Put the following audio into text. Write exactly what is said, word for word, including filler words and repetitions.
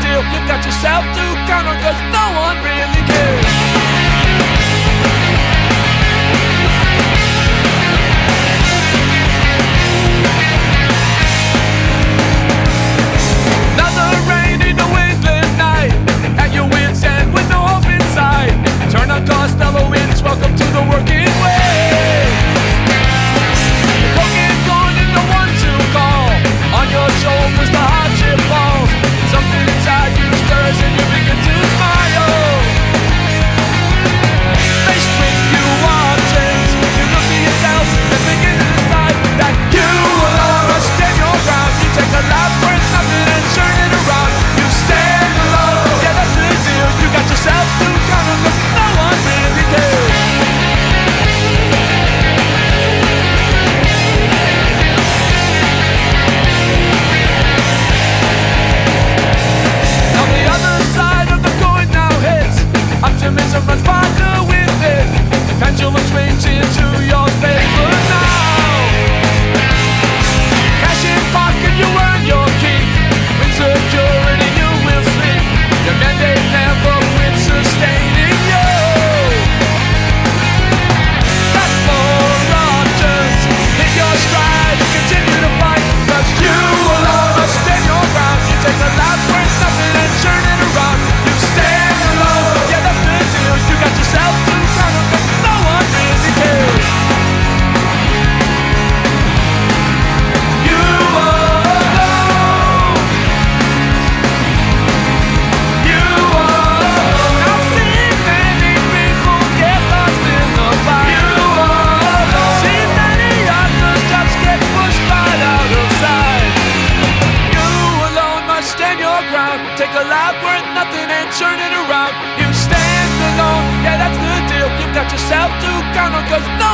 deal. You've got yourself to count on, cause no one really cares. Another rainy New England night, at your wits' end with no hope in sight. Turn on Costello winds, welcome to the working way. Broken going in the one to call. On your shoulders the hardship falls. Something inside you stirs and you begin to smile. Faced with you options, you look at yourself and begin to decide that you alone must stand your ground. You take a life worth nothing and turn it around. You stand alone, yeah, that's the deal. You got yourself to count on, cause no one really cares. On the other side of the coin now hits, optimism runs farther with it. Pendulum swings into your favor now. Cash in pocket, you earn your keep. Insecurity, you will sleep. Your mandate never quits sustaining you. That's more options. Hit your stride and continue to fight, cause you alone must stand your ground. You take a life worth nothing and turn it around. You stand alone, yeah, that's the deal. You got yourself to count on, cause no one really cares. You alone. You alone. I've seen many people get lost in the fight. You alone. Seen many others just get pushed right out of sight. You alone must stand your ground. Take a life worth nothing and turn it around. You stand alone, yeah, that's the deal. You've got yourself to count on, cause no